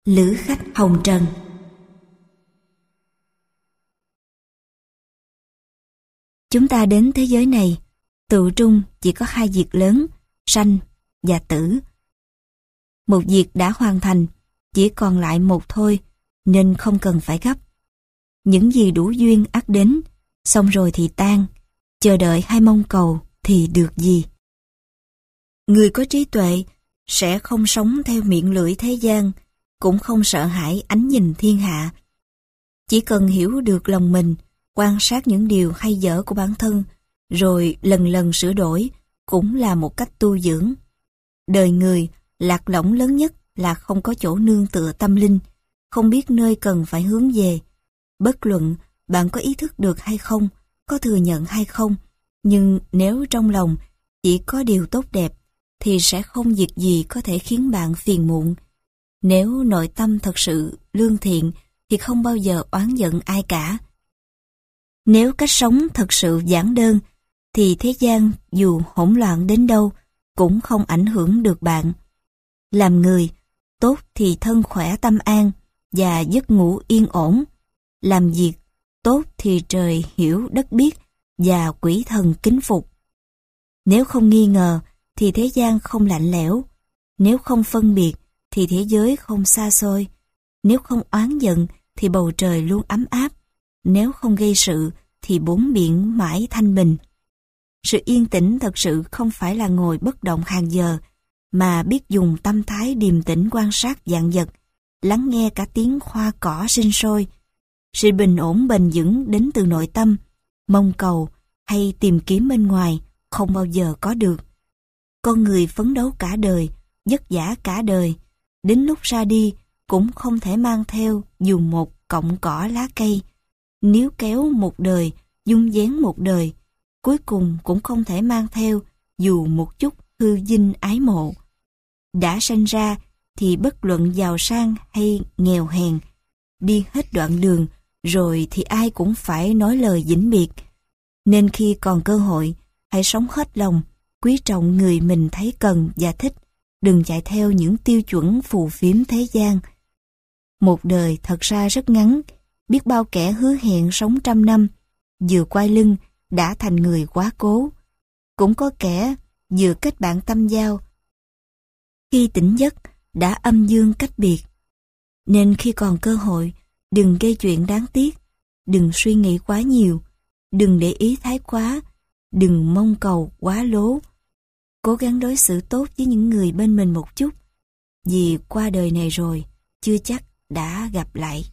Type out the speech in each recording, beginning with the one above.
Lữ khách hồng trần. Chúng ta đến thế giới này, tự trung chỉ có hai việc lớn, sanh và tử. Một việc đã hoàn thành, chỉ còn lại một thôi, nên không cần phải gấp. Những gì đủ duyên ắt đến, xong rồi thì tan, chờ đợi hay mong cầu thì được gì. Người có trí tuệ sẽ không sống theo miệng lưỡi thế gian, cũng không sợ hãi ánh nhìn thiên hạ. Chỉ cần hiểu được lòng mình, quan sát những điều hay dở của bản thân, rồi lần lần sửa đổi, cũng là một cách tu dưỡng. Đời người, lạc lõng lớn nhất là không có chỗ nương tựa tâm linh, không biết nơi cần phải hướng về. Bất luận bạn có ý thức được hay không, có thừa nhận hay không, nhưng nếu trong lòng chỉ có điều tốt đẹp, thì sẽ không việc gì có thể khiến bạn phiền muộn. Nếu nội tâm thật sự lương thiện, thì không bao giờ oán giận ai cả. Nếu cách sống thật sự giản đơn, thì thế gian dù hỗn loạn đến đâu, cũng không ảnh hưởng được bạn. Làm người, tốt thì thân khỏe tâm an, và giấc ngủ yên ổn. Làm việc, tốt thì trời hiểu đất biết, và quỷ thần kính phục. Nếu không nghi ngờ, thì thế gian không lạnh lẽo. Nếu không phân biệt, thì thế giới không xa xôi. Nếu không oán giận, thì bầu trời luôn ấm áp. Nếu không gây sự, thì bốn biển mãi thanh bình. Sự yên tĩnh thật sự không phải là ngồi bất động hàng giờ, mà biết dùng tâm thái điềm tĩnh quan sát vạn vật, lắng nghe cả tiếng hoa cỏ sinh sôi. Sự bình ổn bền vững đến từ nội tâm, mong cầu hay tìm kiếm bên ngoài không bao giờ có được. Con người phấn đấu cả đời, vất vả cả đời, đến lúc ra đi cũng không thể mang theo dù một cọng cỏ lá cây. Níu kéo một đời, dung vén một đời, cuối cùng cũng không thể mang theo dù một chút hư vinh ái mộ. Đã sanh ra thì bất luận giàu sang hay nghèo hèn, đi hết đoạn đường rồi thì ai cũng phải nói lời vĩnh biệt. Nên khi còn cơ hội, hãy sống hết lòng, quý trọng người mình thấy cần và thích, đừng chạy theo những tiêu chuẩn phù phiếm thế gian. Một đời thật ra rất ngắn, biết bao kẻ hứa hẹn sống 100 năm, vừa quay lưng đã thành người quá cố. Cũng có kẻ vừa kết bạn tâm giao, khi tỉnh giấc đã âm dương cách biệt. Nên khi còn cơ hội, đừng gây chuyện đáng tiếc, đừng suy nghĩ quá nhiều, đừng để ý thái quá, đừng mong cầu quá lố. Cố gắng đối xử tốt với những người bên mình một chút, vì qua đời này rồi, chưa chắc đã gặp lại.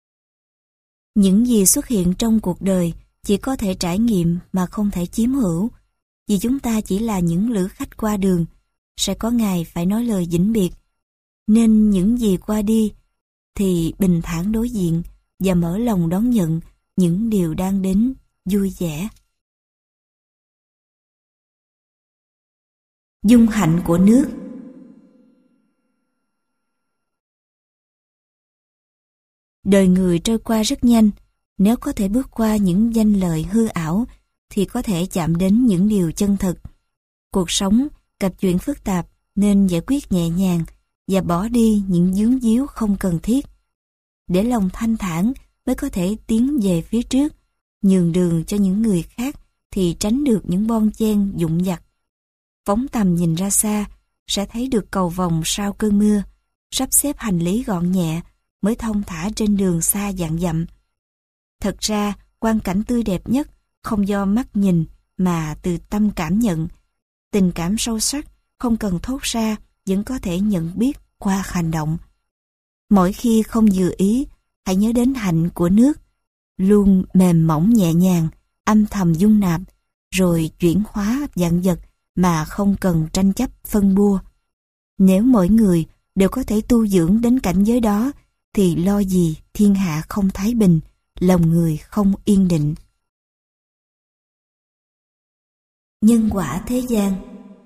Những gì xuất hiện trong cuộc đời chỉ có thể trải nghiệm mà không thể chiếm hữu, vì chúng ta chỉ là những lữ khách qua đường, sẽ có ngày phải nói lời vĩnh biệt. Nên những gì qua đi thì bình thản đối diện và mở lòng đón nhận những điều đang đến vui vẻ. Dung hạnh của nước. Đời người trôi qua rất nhanh, nếu có thể bước qua những danh lợi hư ảo thì có thể chạm đến những điều chân thực. Cuộc sống gặp chuyện phức tạp nên giải quyết nhẹ nhàng và bỏ đi những vướng víu không cần thiết. Để lòng thanh thản mới có thể tiến về phía trước, nhường đường cho những người khác thì tránh được những bon chen dụng dặt. Phóng tầm nhìn ra xa, sẽ thấy được cầu vồng sau cơn mưa, sắp xếp hành lý gọn nhẹ mới thông thả trên đường xa vạn dặm. Thật ra, quang cảnh tươi đẹp nhất không do mắt nhìn mà từ tâm cảm nhận. Tình cảm sâu sắc không cần thốt ra vẫn có thể nhận biết qua hành động. Mỗi khi không vừa ý, hãy nhớ đến hạnh của nước, luôn mềm mỏng nhẹ nhàng, âm thầm dung nạp, rồi chuyển hóa vạn vật mà không cần tranh chấp phân bua. Nếu mỗi người đều có thể tu dưỡng đến cảnh giới đó, thì lo gì thiên hạ không thái bình, lòng người không yên định. Nhân quả thế gian.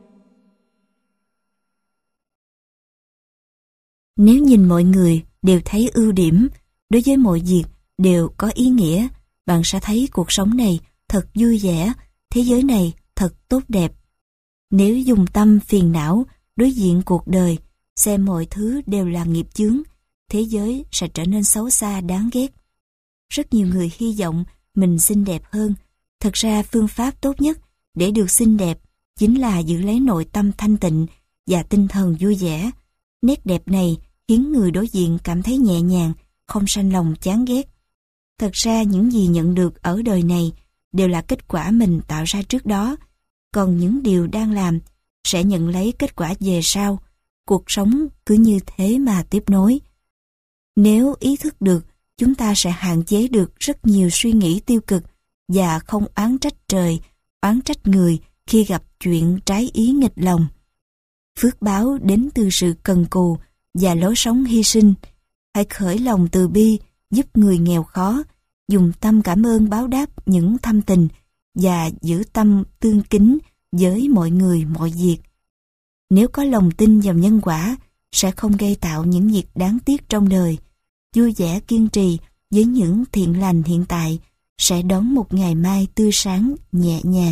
Nếu nhìn mọi người đều thấy ưu điểm, đối với mọi việc đều có ý nghĩa, bạn sẽ thấy cuộc sống này thật vui vẻ, thế giới này thật tốt đẹp. Nếu dùng tâm phiền não đối diện cuộc đời, xem mọi thứ đều là nghiệp chướng, thế giới sẽ trở nên xấu xa đáng ghét. Rất nhiều người hy vọng mình xinh đẹp hơn. Thật ra phương pháp tốt nhất để được xinh đẹp chính là giữ lấy nội tâm thanh tịnh và tinh thần vui vẻ. Nét đẹp này khiến người đối diện cảm thấy nhẹ nhàng, không sanh lòng chán ghét. Thật ra những gì nhận được ở đời này đều là kết quả mình tạo ra trước đó, còn những điều đang làm sẽ nhận lấy kết quả về sau. Cuộc sống cứ như thế mà tiếp nối. Nếu ý thức được, chúng ta sẽ hạn chế được rất nhiều suy nghĩ tiêu cực và không oán trách trời, oán trách người khi gặp chuyện trái ý nghịch lòng. Phước báo đến từ sự cần cù và lối sống hy sinh. Hãy khởi lòng từ bi, giúp người nghèo khó, dùng tâm cảm ơn báo đáp những thâm tình và giữ tâm tương kính với mọi người mọi việc. Nếu có lòng tin vào nhân quả, sẽ không gây tạo những việc đáng tiếc trong đời. Vui vẻ kiên trì với những thiện lành hiện tại sẽ đón một ngày mai tươi sáng, nhẹ nhàng.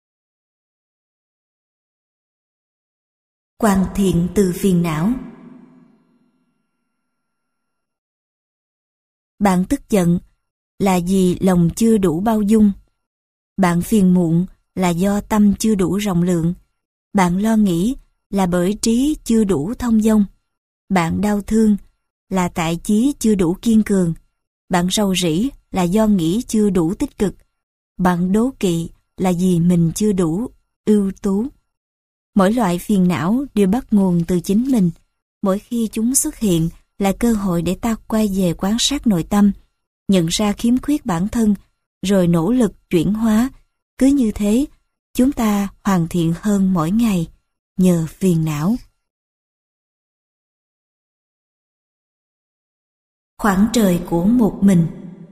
Hoàn thiện từ phiền não. Bạn tức giận là vì lòng chưa đủ bao dung. Bạn phiền muộn là do tâm chưa đủ rộng lượng. Bạn lo nghĩ là bởi trí chưa đủ thông dong. Bạn đau thương là tại chí chưa đủ kiên cường. Bạn rầu rĩ là do nghĩ chưa đủ tích cực. Bạn đố kỵ là vì mình chưa đủ ưu tú. Mỗi loại phiền não đều bắt nguồn từ chính mình. Mỗi khi chúng xuất hiện là cơ hội để ta quay về quan sát nội tâm, nhận ra khiếm khuyết bản thân, rồi nỗ lực chuyển hóa. Cứ như thế, chúng ta hoàn thiện hơn mỗi ngày nhờ phiền não. Khoảng trời của một mình.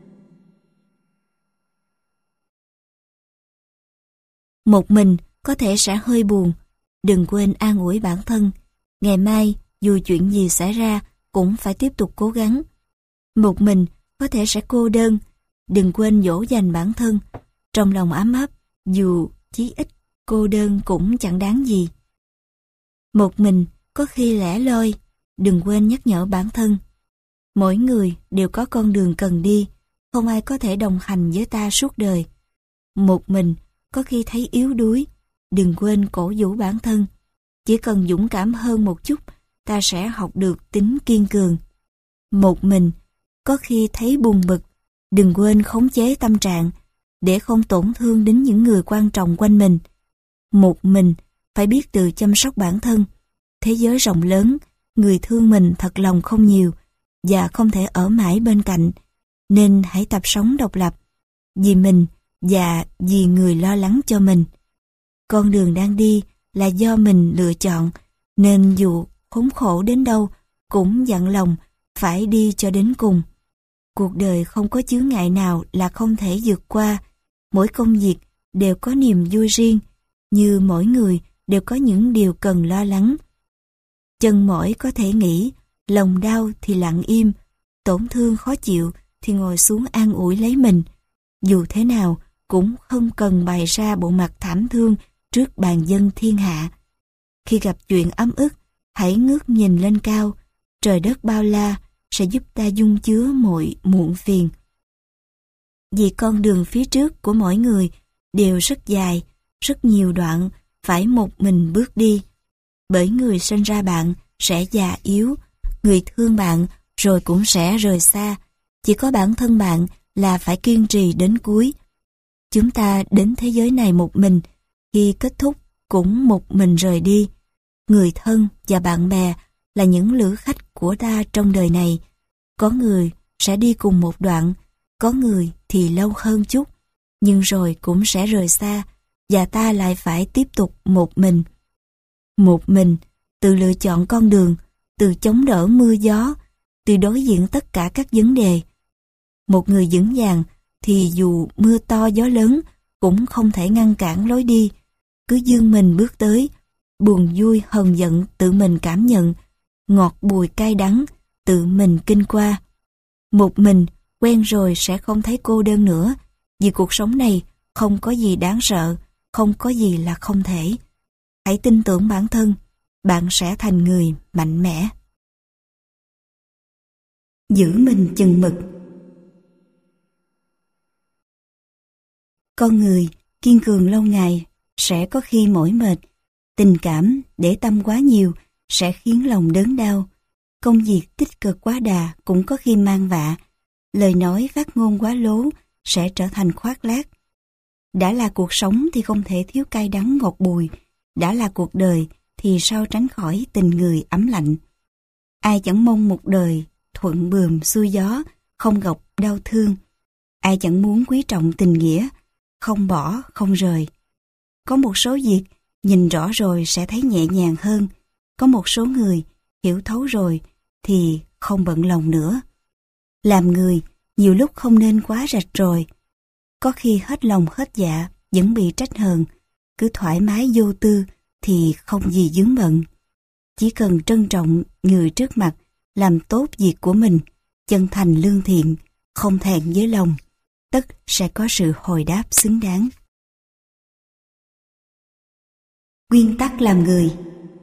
Một mình có thể sẽ hơi buồn. Đừng quên an ủi bản thân. Ngày mai, dù chuyện gì xảy ra, cũng phải tiếp tục cố gắng. Một mình có thể sẽ cô đơn. Đừng quên dỗ dành bản thân. Trong lòng ấm áp, dù chí ít cô đơn cũng chẳng đáng gì. Một mình có khi lẻ loi. Đừng quên nhắc nhở bản thân. Mỗi người đều có con đường cần đi. Không ai có thể đồng hành với ta suốt đời. Một mình có khi thấy yếu đuối. Đừng quên cổ vũ bản thân. Chỉ cần dũng cảm hơn một chút, ta sẽ học được tính kiên cường. Một mình có khi thấy buồn bực. Đừng quên khống chế tâm trạng để không tổn thương đến những người quan trọng quanh mình. Một mình phải biết tự chăm sóc bản thân. Thế giới rộng lớn, người thương mình thật lòng không nhiều và không thể ở mãi bên cạnh, nên hãy tập sống độc lập vì mình và vì người lo lắng cho mình. Con đường đang đi là do mình lựa chọn, nên dù khốn khổ đến đâu cũng dặn lòng phải đi cho đến cùng. Cuộc đời không có chướng ngại nào là không thể vượt qua. Mỗi công việc đều có niềm vui riêng, như mỗi người đều có những điều cần lo lắng. Chân mỏi có thể nghỉ, lòng đau thì lặng im, tổn thương khó chịu thì ngồi xuống an ủi lấy mình. Dù thế nào cũng không cần bày ra bộ mặt thảm thương trước bàn dân thiên hạ. Khi gặp chuyện ấm ức, hãy ngước nhìn lên cao. Trời đất bao la sẽ giúp ta dung chứa mọi muộn phiền. Vì con đường phía trước của mỗi người đều rất dài, rất nhiều đoạn phải một mình bước đi. Bởi người sinh ra bạn sẽ già yếu, người thương bạn rồi cũng sẽ rời xa. Chỉ có bản thân bạn là phải kiên trì đến cuối. Chúng ta đến thế giới này một mình, khi kết thúc cũng một mình rời đi. Người thân và bạn bè là những lữ khách của ta trong đời này. Có người sẽ đi cùng một đoạn, có người thì lâu hơn chút, nhưng rồi cũng sẽ rời xa và ta lại phải tiếp tục một mình. Một mình, tự lựa chọn con đường, từ chống đỡ mưa gió, từ đối diện tất cả các vấn đề. Một người vững vàng thì dù mưa to gió lớn cũng không thể ngăn cản lối đi. Cứ vươn mình bước tới, buồn vui hờn giận tự mình cảm nhận, ngọt bùi cay đắng tự mình kinh qua. Một mình quen rồi sẽ không thấy cô đơn nữa, vì cuộc sống này không có gì đáng sợ, không có gì là không thể. Hãy tin tưởng bản thân, bạn sẽ thành người mạnh mẽ. giữ mình chừng mực. Con người kiên cường lâu ngày sẽ có khi mỏi mệt, tình cảm để tâm quá nhiều sẽ khiến lòng đớn đau, công việc tích cực quá đà cũng có khi mang vạ, lời nói phát ngôn quá lố sẽ trở thành khoác lác. Đã là cuộc sống thì không thể thiếu cay đắng ngọt bùi, đã là cuộc đời thì sao tránh khỏi tình người ấm lạnh. Ai chẳng mong một đời thuận buồm xuôi gió, không gặp đau thương. Ai chẳng muốn quý trọng tình nghĩa, không bỏ không rời. Có một số việc nhìn rõ rồi sẽ thấy nhẹ nhàng hơn, có một số người hiểu thấu rồi thì không bận lòng nữa. Làm người nhiều lúc không nên quá rạch ròi, có khi hết lòng hết dạ vẫn bị trách hờn, cứ thoải mái vô tư thì không gì vướng bận. Chỉ cần trân trọng người trước mặt, làm tốt việc của mình, chân thành lương thiện, không thẹn với lòng, tất sẽ có sự hồi đáp xứng đáng. Nguyên tắc làm người.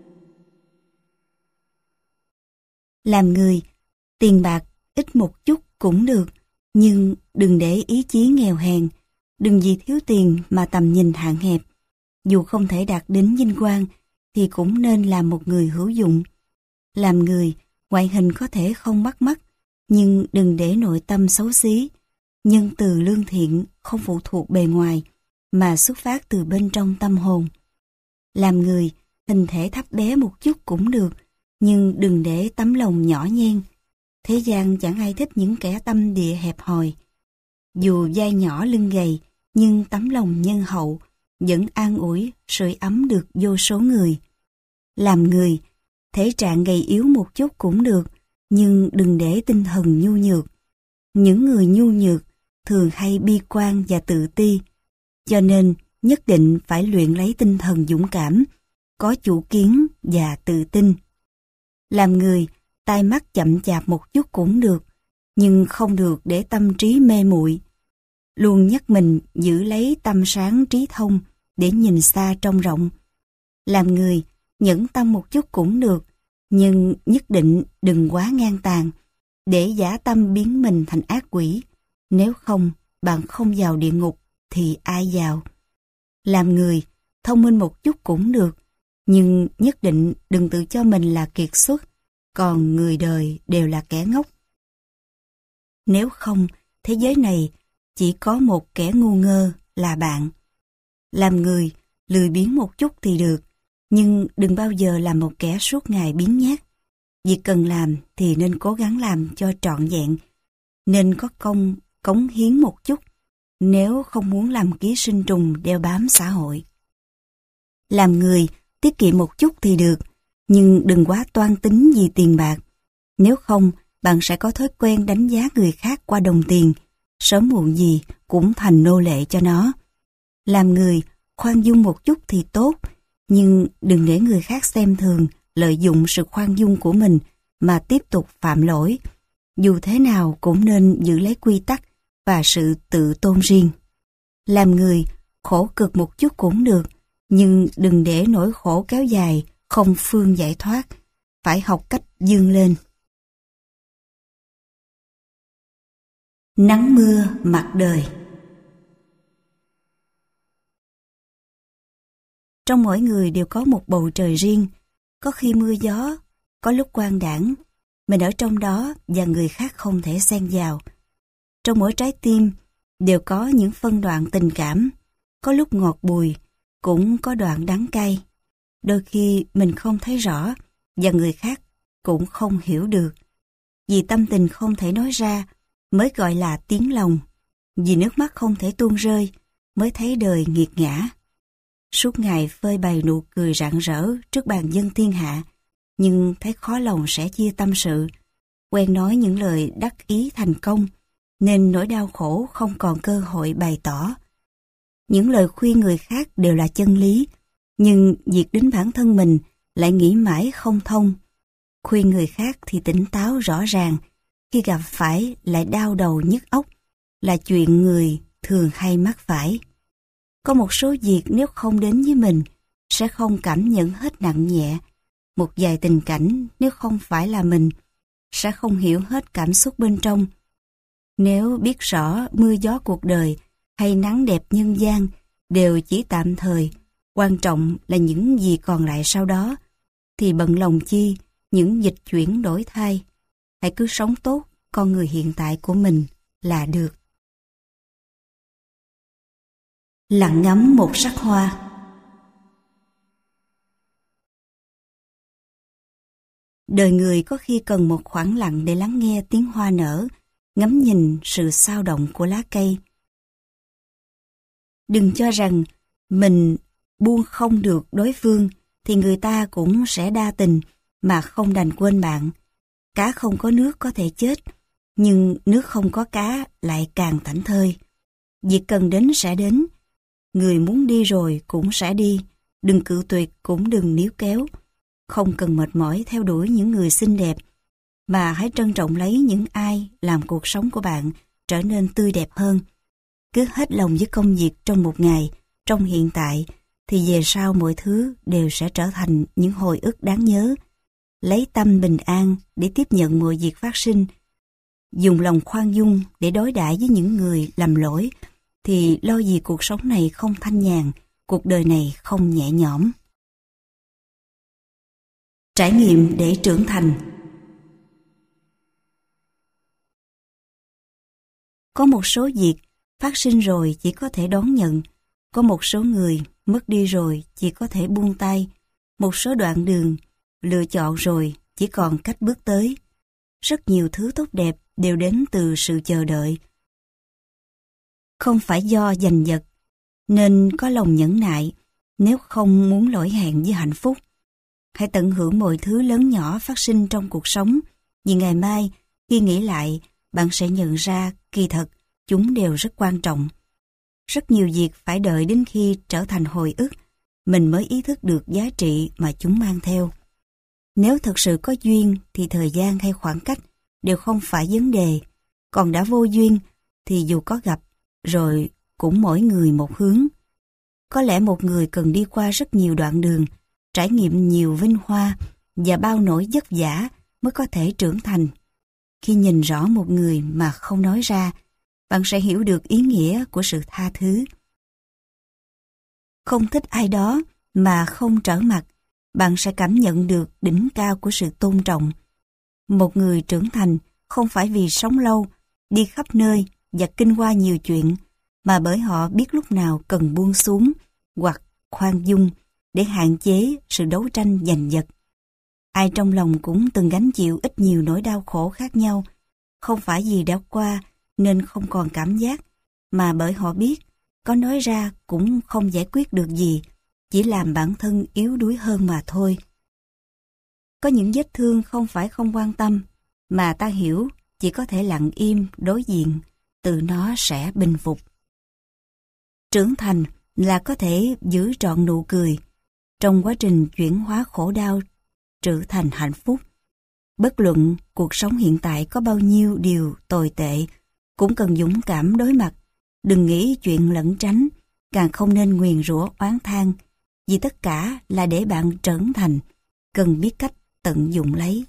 Làm người, tiền bạc ít một chút cũng được, nhưng đừng để ý chí nghèo hèn, đừng vì thiếu tiền mà tầm nhìn hạn hẹp. Dù không thể đạt đến vinh quang, thì cũng nên làm một người hữu dụng. Làm người, ngoại hình có thể không bắt mắt, nhưng đừng để nội tâm xấu xí. Nhân từ lương thiện không phụ thuộc bề ngoài, mà xuất phát từ bên trong tâm hồn. Làm người, hình thể thấp bé một chút cũng được, nhưng đừng để tấm lòng nhỏ nhen. Thế gian chẳng ai thích những kẻ tâm địa hẹp hòi. Dù vai nhỏ lưng gầy, nhưng tấm lòng nhân hậu vẫn an ủi, sưởi ấm được vô số người. Làm người, thể trạng gầy yếu một chút cũng được, nhưng đừng để tinh thần nhu nhược. Những người nhu nhược thường hay bi quan và tự ti, cho nên nhất định phải luyện lấy tinh thần dũng cảm, có chủ kiến và tự tin. Làm người, tai mắt chậm chạp một chút cũng được, nhưng không được để tâm trí mê muội. Luôn nhắc mình giữ lấy tâm sáng trí thông để nhìn xa trông rộng. Làm người, nhẫn tâm một chút cũng được, nhưng nhất định đừng quá ngang tàn, để giả tâm biến mình thành ác quỷ. Nếu không, bạn không vào địa ngục thì ai vào. Làm người, thông minh một chút cũng được, nhưng nhất định đừng tự cho mình là kiệt xuất, còn người đời đều là kẻ ngốc. Nếu không, thế giới này chỉ có một kẻ ngu ngơ là bạn. Làm người, lười biếng một chút thì được, nhưng đừng bao giờ làm một kẻ suốt ngày biếng nhác. Việc cần làm thì nên cố gắng làm cho trọn vẹn, nên có công, cống hiến một chút, nếu không muốn làm ký sinh trùng đeo bám xã hội. Làm người, tiết kiệm một chút thì được, nhưng đừng quá toan tính vì tiền bạc. Nếu không, bạn sẽ có thói quen đánh giá người khác qua đồng tiền, sớm muộn gì cũng thành nô lệ cho nó. Làm người, khoan dung một chút thì tốt, nhưng đừng để người khác xem thường, lợi dụng sự khoan dung của mình mà tiếp tục phạm lỗi. Dù thế nào cũng nên giữ lấy quy tắc và sự tự tôn riêng. Làm người, khổ cực một chút cũng được, nhưng đừng để nỗi khổ kéo dài, không phương giải thoát. Phải học cách vươn lên. Nắng mưa mặt đời. Trong mỗi người đều có một bầu trời riêng, có khi mưa gió, có lúc quang đãng, mình ở trong đó và người khác không thể xen vào. Trong mỗi trái tim đều có những phân đoạn tình cảm, có lúc ngọt bùi, cũng có đoạn đắng cay. Đôi khi mình không thấy rõ và người khác cũng không hiểu được. Vì tâm tình không thể nói ra mới gọi là tiếng lòng. Vì nước mắt không thể tuôn rơi mới thấy đời nghiệt ngã. Suốt ngày phơi bày nụ cười rạng rỡ trước bàn dân thiên hạ, nhưng thấy khó lòng sẽ chia tâm sự. Quen nói những lời đắc ý thành công, nên nỗi đau khổ không còn cơ hội bày tỏ. Những lời khuyên người khác đều là chân lý, nhưng việc đến bản thân mình lại nghĩ mãi không thông. Khuyên người khác thì tỉnh táo rõ ràng, khi gặp phải lại đau đầu nhức óc, là chuyện người thường hay mắc phải. Có một số việc nếu không đến với mình, sẽ không cảm nhận hết nặng nhẹ. Một vài tình cảnh nếu không phải là mình, sẽ không hiểu hết cảm xúc bên trong. Nếu biết rõ mưa gió cuộc đời hay nắng đẹp nhân gian đều chỉ tạm thời, quan trọng là những gì còn lại sau đó, thì bận lòng chi những dịch chuyển đổi thay. Hãy cứ sống tốt con người hiện tại của mình là được. Lặng ngắm một sắc hoa. Đời người có khi cần một khoảng lặng để lắng nghe tiếng hoa nở, ngắm nhìn sự xao động của lá cây. Đừng cho rằng mình buông không được đối phương thì người ta cũng sẽ đa tình mà không đành quên bạn. Cá không có nước có thể chết, nhưng nước không có cá lại càng thảnh thơi. Việc cần đến sẽ đến, người muốn đi rồi cũng sẽ đi, đừng cự tuyệt cũng đừng níu kéo. Không cần mệt mỏi theo đuổi những người xinh đẹp, mà hãy trân trọng lấy những ai làm cuộc sống của bạn trở nên tươi đẹp hơn. Cứ hết lòng với công việc trong một ngày, trong hiện tại, thì về sau mọi thứ đều sẽ trở thành những hồi ức đáng nhớ. Lấy tâm bình an để tiếp nhận mọi việc phát sinh. Dùng lòng khoan dung để đối đãi với những người làm lỗi, thì lo gì cuộc sống này không thanh nhàn, cuộc đời này không nhẹ nhõm. Trải nghiệm để trưởng thành. Có một số việc phát sinh rồi chỉ có thể đón nhận, có một số người mất đi rồi chỉ có thể buông tay, một số đoạn đường lựa chọn rồi chỉ còn cách bước tới. Rất nhiều thứ tốt đẹp đều đến từ sự chờ đợi, không phải do giành giật, nên có lòng nhẫn nại nếu không muốn lỗi hẹn với hạnh phúc. Hãy tận hưởng mọi thứ lớn nhỏ phát sinh trong cuộc sống, vì ngày mai khi nghĩ lại bạn sẽ nhận ra kỳ thật chúng đều rất quan trọng. Rất nhiều việc phải đợi đến khi trở thành hồi ức, mình mới ý thức được giá trị mà chúng mang theo. Nếu thật sự có duyên thì thời gian hay khoảng cách đều không phải vấn đề, còn đã vô duyên thì dù có gặp rồi cũng mỗi người một hướng. Có lẽ một người cần đi qua rất nhiều đoạn đường, trải nghiệm nhiều vinh hoa và bao nỗi vất vả mới có thể trưởng thành. Khi nhìn rõ một người mà không nói ra, bạn sẽ hiểu được ý nghĩa của sự tha thứ. Không thích ai đó mà không trở mặt, bạn sẽ cảm nhận được đỉnh cao của sự tôn trọng. Một người trưởng thành không phải vì sống lâu, đi khắp nơi và kinh qua nhiều chuyện, mà bởi họ biết lúc nào cần buông xuống hoặc khoan dung để hạn chế sự đấu tranh giành giật. Ai trong lòng cũng từng gánh chịu ít nhiều nỗi đau khổ khác nhau, không phải vì đã qua nên không còn cảm giác, mà bởi họ biết có nói ra cũng không giải quyết được gì, chỉ làm bản thân yếu đuối hơn mà thôi. Có những vết thương không phải không quan tâm, mà ta hiểu chỉ có thể lặng im đối diện, tự nó sẽ bình phục. Trưởng thành là có thể giữ trọn nụ cười trong quá trình chuyển hóa khổ đau trở thành hạnh phúc. Bất luận cuộc sống hiện tại có bao nhiêu điều tồi tệ, cũng cần dũng cảm đối mặt, đừng nghĩ chuyện lẩn tránh, càng không nên nguyền rủa oán than, vì tất cả là để bạn trưởng thành, cần biết cách tận dụng lấy.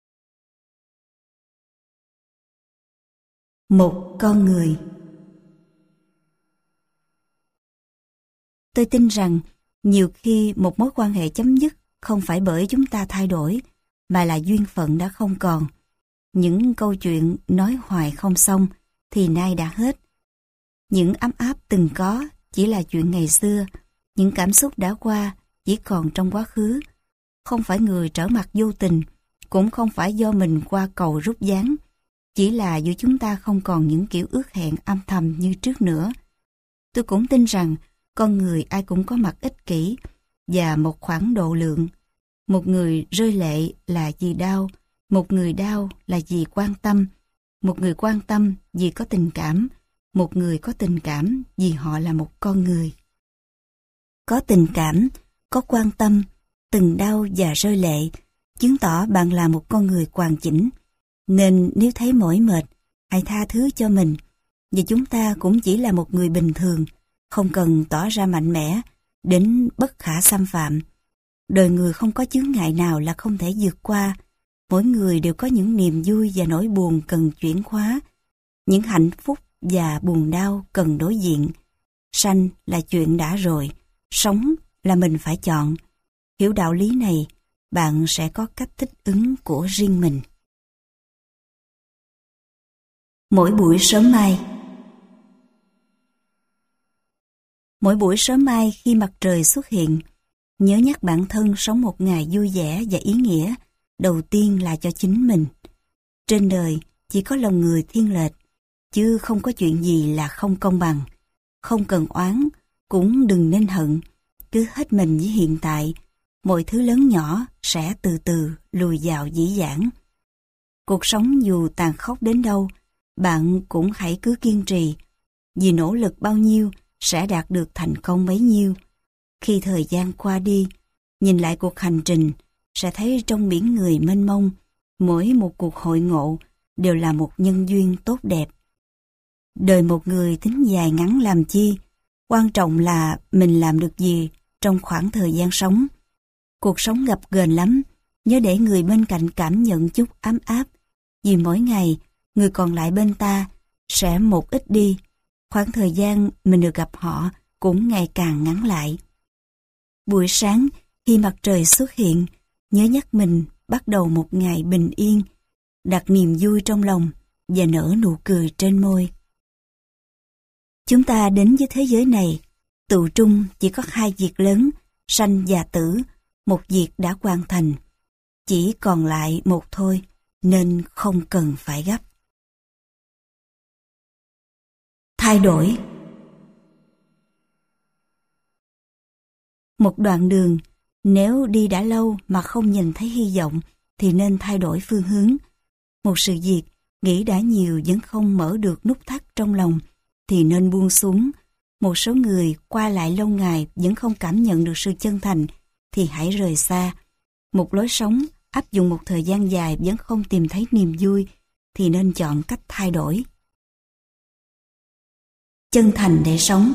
Một con người. Tôi tin rằng nhiều khi một mối quan hệ chấm dứt không phải bởi chúng ta thay đổi, mà là duyên phận đã không còn. Những câu chuyện nói hoài không xong thì nay đã hết. Những ấm áp từng có chỉ là chuyện ngày xưa, những cảm xúc đã qua chỉ còn trong quá khứ. Không phải người trở mặt vô tình, cũng không phải do mình qua cầu rút ván, chỉ là giữa chúng ta không còn những kiểu ước hẹn âm thầm như trước nữa. Tôi cũng tin rằng con người ai cũng có mặt ích kỷ và một khoảng độ lượng. Một người rơi lệ là vì đau, một người đau là vì quan tâm, một người quan tâm vì có tình cảm, một người có tình cảm vì họ là một con người. Có tình cảm, có quan tâm, từng đau và rơi lệ, chứng tỏ bạn là một con người hoàn chỉnh. Nên nếu thấy mỏi mệt, hãy tha thứ cho mình, vì chúng ta cũng chỉ là một người bình thường, không cần tỏ ra mạnh mẽ, đến bất khả xâm phạm. Đời người không có chướng ngại nào là không thể vượt qua, mỗi người đều có những niềm vui và nỗi buồn cần chuyển hóa, những hạnh phúc và buồn đau cần đối diện. Sanh là chuyện đã rồi, sống là mình phải chọn. Hiểu đạo lý này, bạn sẽ có cách thích ứng của riêng mình. Mỗi buổi sớm mai. Mỗi buổi sớm mai khi mặt trời xuất hiện, nhớ nhắc bản thân sống một ngày vui vẻ và ý nghĩa, đầu tiên là cho chính mình. Trên đời chỉ có lòng người thiên lệch, chứ không có chuyện gì là không công bằng. Không cần oán, cũng đừng nên hận, cứ hết mình với hiện tại, mọi thứ lớn nhỏ sẽ từ từ lùi vào dĩ vãng. Cuộc sống dù tàn khốc đến đâu, bạn cũng hãy cứ kiên trì, vì nỗ lực bao nhiêu sẽ đạt được thành công bấy nhiêu. Khi thời gian qua đi, nhìn lại cuộc hành trình, sẽ thấy trong biển người mênh mông, mỗi một cuộc hội ngộ đều là một nhân duyên tốt đẹp. Đời một người tính dài ngắn làm chi, quan trọng là mình làm được gì trong khoảng thời gian sống. Cuộc sống gập ghềnh lắm, nhớ để người bên cạnh cảm nhận chút ấm áp, vì mỗi ngày người còn lại bên ta sẽ một ít đi, khoảng thời gian mình được gặp họ cũng ngày càng ngắn lại. Buổi sáng khi mặt trời xuất hiện, nhớ nhắc mình bắt đầu một ngày bình yên, đặt niềm vui trong lòng và nở nụ cười trên môi. Chúng ta đến với thế giới này, tụ trung chỉ có hai việc lớn, sanh và tử, một việc đã hoàn thành. Chỉ còn lại một thôi, nên không cần phải gấp. Thay đổi. Một đoạn đường, nếu đi đã lâu mà không nhìn thấy hy vọng, thì nên thay đổi phương hướng. Một sự việc, nghĩ đã nhiều vẫn không mở được nút thắt trong lòng, thì nên buông xuống. Một số người qua lại lâu ngày vẫn không cảm nhận được sự chân thành, thì hãy rời xa. Một lối sống áp dụng một thời gian dài vẫn không tìm thấy niềm vui, thì nên chọn cách thay đổi. Chân thành để sống.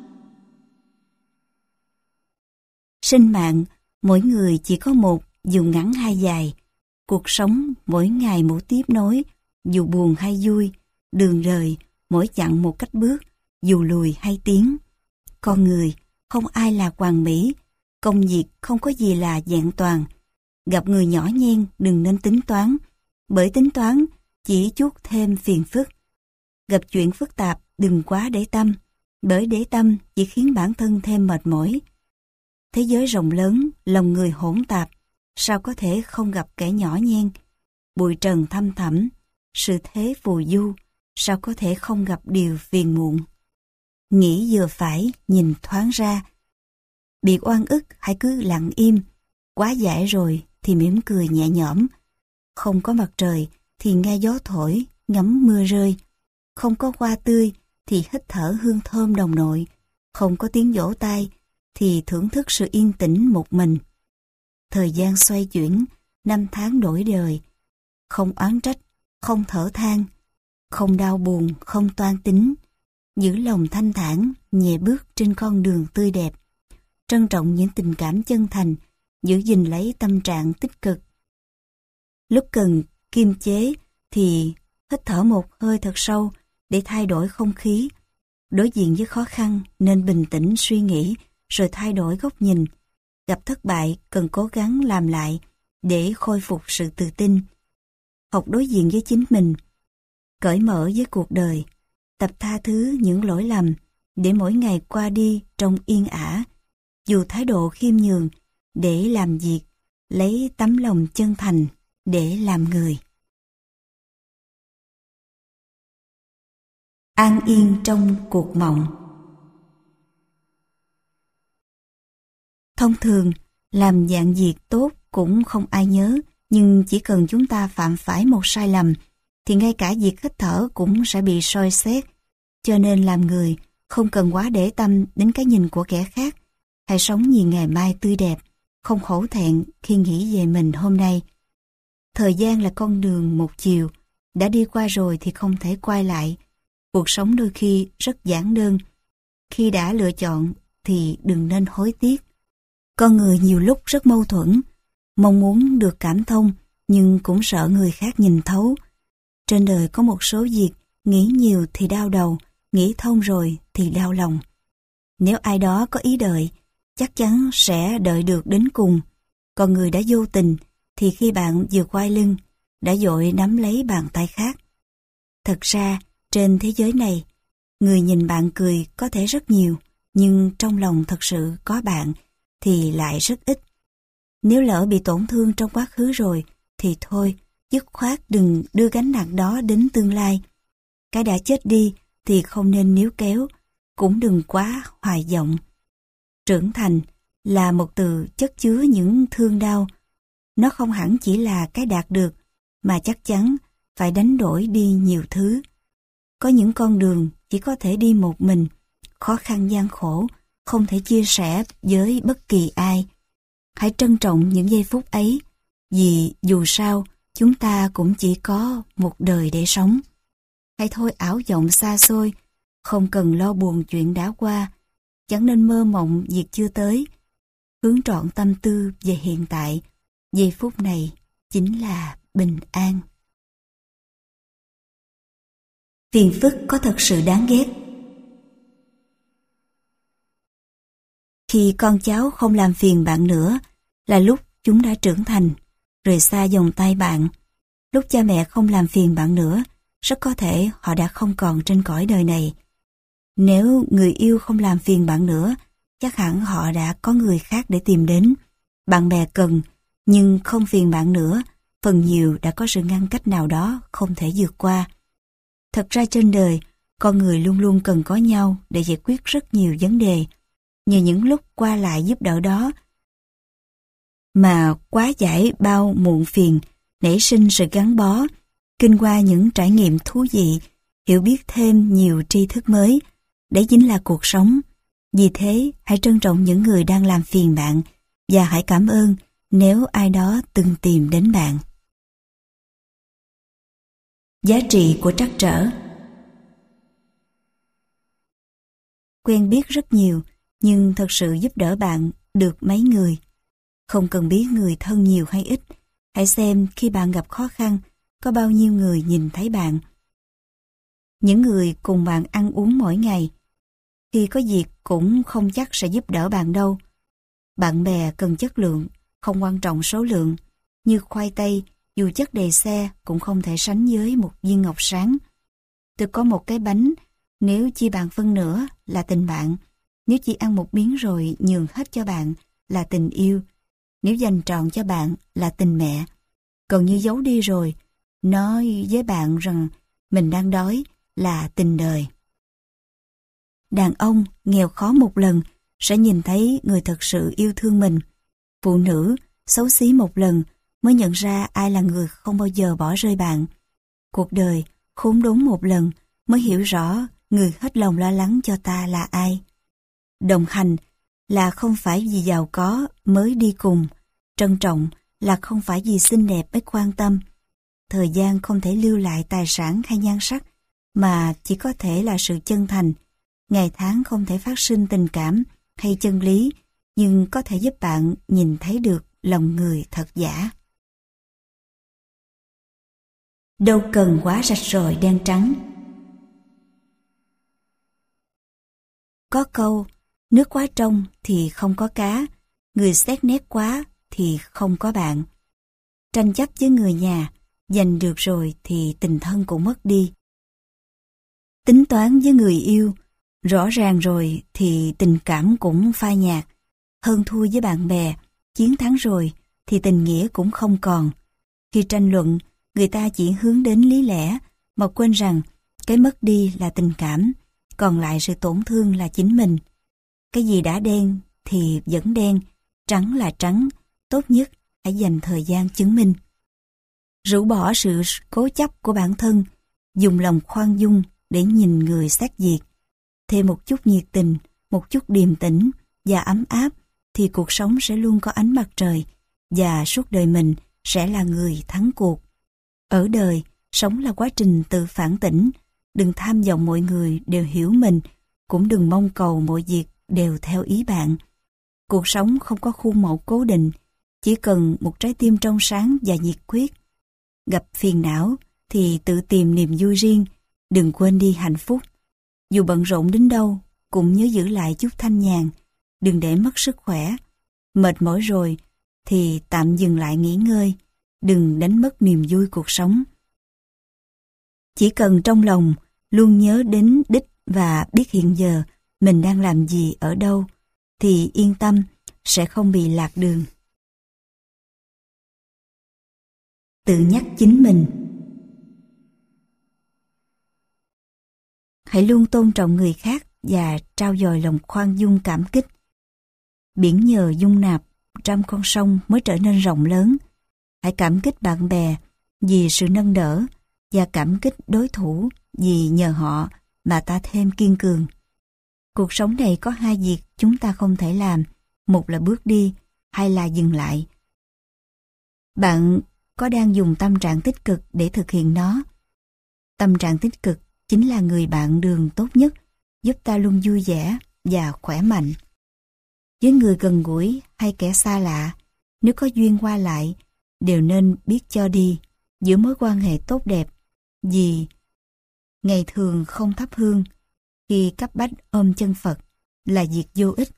Sinh mạng, mỗi người chỉ có một, dù ngắn hay dài. Cuộc sống, mỗi ngày một tiếp nối, dù buồn hay vui. Đường đời, mỗi chặng một cách bước, dù lùi hay tiến. Con người, không ai là hoàn mỹ. Công việc không có gì là vẹn toàn. Gặp người nhỏ nhen đừng nên tính toán, bởi tính toán chỉ chuốc thêm phiền phức. Gặp chuyện phức tạp đừng quá để tâm, bởi để tâm chỉ khiến bản thân thêm mệt mỏi. Thế giới rộng lớn, lòng người hỗn tạp, sao có thể không gặp kẻ nhỏ nhen? Bụi trần thăm thẳm, sự thế phù du, sao có thể không gặp điều phiền muộn? Nghĩ vừa phải, nhìn thoáng ra. Bị oan ức hãy cứ lặng im, quá giải rồi thì mỉm cười nhẹ nhõm. Không có mặt trời thì nghe gió thổi, ngắm mưa rơi. Không có hoa tươi thì hít thở hương thơm đồng nội. Không có tiếng vỗ tay thì thưởng thức sự yên tĩnh một mình. Thời gian xoay chuyển, năm tháng đổi đời. Không oán trách, không thở than, không đau buồn, không toan tính. Giữ lòng thanh thản, nhẹ bước trên con đường tươi đẹp. Trân trọng những tình cảm chân thành, giữ gìn lấy tâm trạng tích cực. Lúc cần kiềm chế thì hít thở một hơi thật sâu để thay đổi không khí. Đối diện với khó khăn nên bình tĩnh suy nghĩ rồi thay đổi góc nhìn. Gặp thất bại cần cố gắng làm lại để khôi phục sự tự tin. Học đối diện với chính mình, cởi mở với cuộc đời, tập tha thứ những lỗi lầm để mỗi ngày qua đi trong yên ả. Dù thái độ khiêm nhường để làm việc, lấy tấm lòng chân thành để làm người. An yên trong cuộc mộng. Thông thường, làm dạng việc tốt cũng không ai nhớ, nhưng chỉ cần chúng ta phạm phải một sai lầm, thì ngay cả việc hít thở cũng sẽ bị soi xét. Cho nên làm người, không cần quá để tâm đến cái nhìn của kẻ khác. Hãy sống vì ngày mai tươi đẹp, không hổ thẹn khi nghĩ về mình hôm nay. Thời gian là con đường một chiều, đã đi qua rồi thì không thể quay lại. Cuộc sống đôi khi rất giản đơn. Khi đã lựa chọn thì đừng nên hối tiếc. Con người nhiều lúc rất mâu thuẫn, mong muốn được cảm thông, nhưng cũng sợ người khác nhìn thấu. Trên đời có một số việc, nghĩ nhiều thì đau đầu, nghĩ thông rồi thì đau lòng. Nếu ai đó có ý đợi, chắc chắn sẽ đợi được đến cùng. Còn người đã vô tình, thì khi bạn vừa quay lưng, đã vội nắm lấy bàn tay khác. Thật ra, trên thế giới này, người nhìn bạn cười có thể rất nhiều, nhưng trong lòng thật sự có bạn thì lại rất ít. Nếu lỡ bị tổn thương trong quá khứ rồi, thì thôi, dứt khoát đừng đưa gánh nặng đó đến tương lai. Cái đã chết đi thì không nên níu kéo, cũng đừng quá hoài vọng. Trưởng thành là một từ chất chứa những thương đau. Nó không hẳn chỉ là cái đạt được, mà chắc chắn phải đánh đổi đi nhiều thứ. Có những con đường chỉ có thể đi một mình, khó khăn gian khổ, không thể chia sẻ với bất kỳ ai. Hãy trân trọng những giây phút ấy, vì dù sao chúng ta cũng chỉ có một đời để sống. Hãy thôi ảo vọng xa xôi, không cần lo buồn chuyện đã qua, chẳng nên mơ mộng việc chưa tới. Hướng trọn tâm tư về hiện tại, giây phút này chính là bình an. Phiền phức có thật sự đáng ghét. Khi con cháu không làm phiền bạn nữa là lúc chúng đã trưởng thành, rời xa vòng tay bạn. Lúc cha mẹ không làm phiền bạn nữa, rất có thể họ đã không còn trên cõi đời này. Nếu người yêu không làm phiền bạn nữa, chắc hẳn họ đã có người khác để tìm đến. Bạn bè cần, nhưng không phiền bạn nữa, phần nhiều đã có sự ngăn cách nào đó không thể vượt qua. Thật ra trên đời, con người luôn luôn cần có nhau để giải quyết rất nhiều vấn đề. Nhờ những lúc qua lại giúp đỡ đó mà quá giải bao muộn phiền, nảy sinh sự gắn bó, kinh qua những trải nghiệm thú vị, hiểu biết thêm nhiều tri thức mới. Đấy chính là cuộc sống. Vì thế, hãy trân trọng những người đang làm phiền bạn và hãy cảm ơn nếu ai đó từng tìm đến bạn. Giá trị của trắc trở. Quen biết rất nhiều, nhưng thật sự giúp đỡ bạn được mấy người. Không cần biết người thân nhiều hay ít, hãy xem khi bạn gặp khó khăn, có bao nhiêu người nhìn thấy bạn. Những người cùng bạn ăn uống mỗi ngày, khi có việc cũng không chắc sẽ giúp đỡ bạn đâu. Bạn bè cần chất lượng, không quan trọng số lượng. Như khoai tây, dù chất đầy xe cũng không thể sánh với một viên ngọc sáng. Tôi có một cái bánh, nếu chia bạn phân nửa là tình bạn. Nếu chỉ ăn một miếng rồi nhường hết cho bạn là tình yêu. Nếu dành trọn cho bạn là tình mẹ. Còn như giấu đi rồi, nói với bạn rằng mình đang đói là tình đời. Đàn ông nghèo khó một lần sẽ nhìn thấy người thật sự yêu thương mình. Phụ nữ xấu xí một lần mới nhận ra ai là người không bao giờ bỏ rơi bạn. Cuộc đời khốn đốn một lần mới hiểu rõ người hết lòng lo lắng cho ta là ai. Đồng hành là không phải vì giàu có mới đi cùng. Trân trọng là không phải vì xinh đẹp mới quan tâm. Thời gian không thể lưu lại tài sản hay nhan sắc, mà chỉ có thể là sự chân thành. Ngày tháng không thể phát sinh tình cảm hay chân lý, nhưng có thể giúp bạn nhìn thấy được lòng người thật giả. Đâu cần quá rạch ròi đen trắng. Có câu, nước quá trong thì không có cá, người xét nét quá thì không có bạn. Tranh chấp với người nhà, giành được rồi thì tình thân cũng mất đi. Tính toán với người yêu, rõ ràng rồi thì tình cảm cũng phai nhạt. Hơn thua với bạn bè, chiến thắng rồi thì tình nghĩa cũng không còn. Khi tranh luận, người ta chỉ hướng đến lý lẽ mà quên rằng cái mất đi là tình cảm, còn lại sự tổn thương là chính mình. Cái gì đã đen thì vẫn đen, trắng là trắng, tốt nhất hãy dành thời gian chứng minh. Rũ bỏ sự cố chấp của bản thân, dùng lòng khoan dung để nhìn người xét việc. Thêm một chút nhiệt tình, một chút điềm tĩnh và ấm áp thì cuộc sống sẽ luôn có ánh mặt trời và suốt đời mình sẽ là người thắng cuộc. Ở đời, sống là quá trình tự phản tỉnh. Đừng tham vọng mọi người đều hiểu mình, cũng đừng mong cầu mọi việc đều theo ý bạn. Cuộc sống không có khuôn mẫu cố định, chỉ cần một trái tim trong sáng và nhiệt huyết. gặp phiền não thì tự tìm niềm vui riêng, đừng quên đi hạnh phúc. Dù bận rộn đến đâu, cũng nhớ giữ lại chút thanh nhàn, đừng để mất sức khỏe. Mệt mỏi rồi thì tạm dừng lại nghỉ ngơi, đừng đánh mất niềm vui cuộc sống. Chỉ cần trong lòng luôn nhớ đến đích và biết hiện giờ mình đang làm gì ở đâu, thì yên tâm sẽ không bị lạc đường. Tự nhắc chính mình. Hãy luôn tôn trọng người khác và trao dồi lòng khoan dung cảm kích. Biển nhờ dung nạp, trăm con sông mới trở nên rộng lớn. Hãy cảm kích bạn bè vì sự nâng đỡ và cảm kích đối thủ vì nhờ họ mà ta thêm kiên cường. Cuộc sống này có hai việc chúng ta không thể làm, một là bước đi, hai là dừng lại. Bạn có đang dùng tâm trạng tích cực để thực hiện nó? Tâm trạng tích cực chính là người bạn đường tốt nhất, giúp ta luôn vui vẻ và khỏe mạnh. Với người gần gũi hay kẻ xa lạ, nếu có duyên qua lại, đều nên biết cho đi, giữ mối quan hệ tốt đẹp, vì ngày thường không thắp hương, khi cấp bách ôm chân Phật là việc vô ích.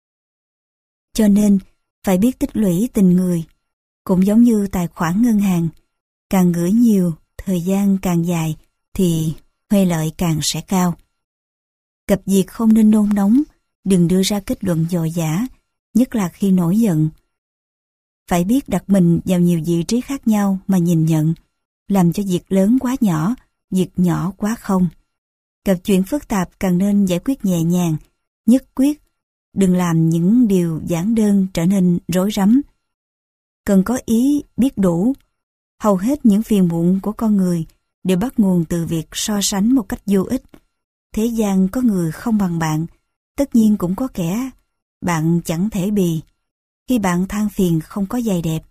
Cho nên, phải biết tích lũy tình người, cũng giống như tài khoản ngân hàng, càng gửi nhiều, thời gian càng dài, thì huệ lợi càng sẽ cao. Gặp việc không nên nôn nóng, đừng đưa ra kết luận dội dã, nhất là khi nổi giận. Phải biết đặt mình vào nhiều vị trí khác nhau mà nhìn nhận, làm cho việc lớn quá nhỏ, việc nhỏ quá không. Gặp chuyện phức tạp càng nên giải quyết nhẹ nhàng, nhất quyết, đừng làm những điều giản đơn trở nên rối rắm. Cần có ý biết đủ. Hầu hết những phiền muộn của con người đều bắt nguồn từ việc so sánh một cách vô ích. Thế gian có người không bằng bạn, tất nhiên cũng có kẻ bạn chẳng thể bì. Khi bạn than phiền không có giày đẹp,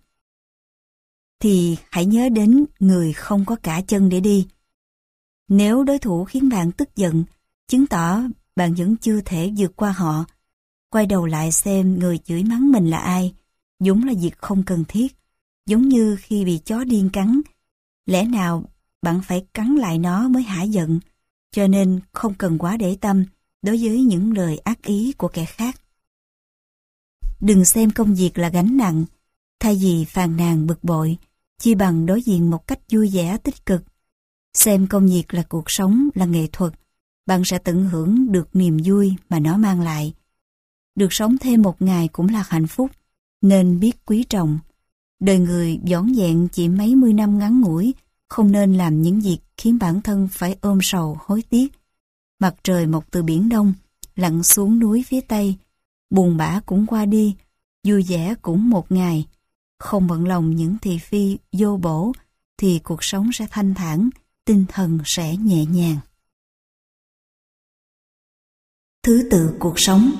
thì hãy nhớ đến người không có cả chân để đi. Nếu đối thủ khiến bạn tức giận, chứng tỏ bạn vẫn chưa thể vượt qua họ. Quay đầu lại xem người chửi mắng mình là ai, vốn là việc không cần thiết. Giống như khi bị chó điên cắn, lẽ nào bạn phải cắn lại nó mới hả giận, cho nên không cần quá để tâm đối với những lời ác ý của kẻ khác. Đừng xem công việc là gánh nặng, thay vì phàn nàn bực bội, chi bằng đối diện một cách vui vẻ tích cực. Xem công việc là cuộc sống, là nghệ thuật, bạn sẽ tận hưởng được niềm vui mà nó mang lại. Được sống thêm một ngày cũng là hạnh phúc, nên biết quý trọng. Đời người vỏn vẹn chỉ mấy mươi năm ngắn ngủi, không nên làm những việc khiến bản thân phải ôm sầu hối tiếc. Mặt trời mọc từ biển Đông, lặn xuống núi phía Tây, buồn bã cũng qua đi, vui vẻ cũng một ngày. Không bận lòng những thị phi vô bổ, thì cuộc sống sẽ thanh thản, tinh thần sẽ nhẹ nhàng. Thứ tự cuộc sống.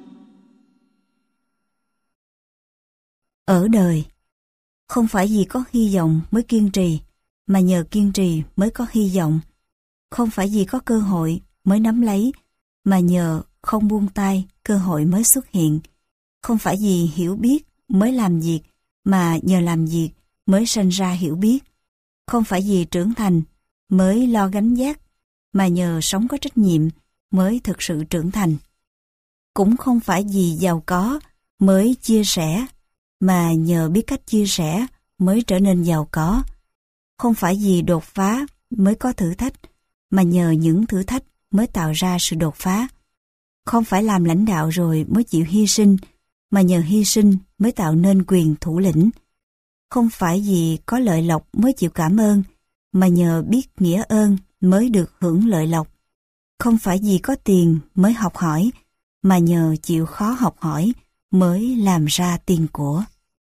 Ở đời, không phải vì có hy vọng mới kiên trì, mà nhờ kiên trì mới có hy vọng. Không phải vì có cơ hội mới nắm lấy, mà nhờ không buông tay cơ hội mới xuất hiện. Không phải vì hiểu biết mới làm việc, mà nhờ làm việc mới sinh ra hiểu biết. Không phải vì trưởng thành mới lo gánh vác, mà nhờ sống có trách nhiệm mới thực sự trưởng thành. Cũng không phải vì giàu có mới chia sẻ, mà nhờ biết cách chia sẻ mới trở nên giàu có. Không phải vì đột phá mới có thử thách, mà nhờ những thử thách mới tạo ra sự đột phá. Không phải làm lãnh đạo rồi mới chịu hy sinh, mà nhờ hy sinh mới tạo nên quyền thủ lĩnh. Không phải vì có lợi lộc mới chịu cảm ơn, mà nhờ biết nghĩa ơn mới được hưởng lợi lộc. Không phải vì có tiền mới học hỏi, mà nhờ chịu khó học hỏi mới làm ra tiền của.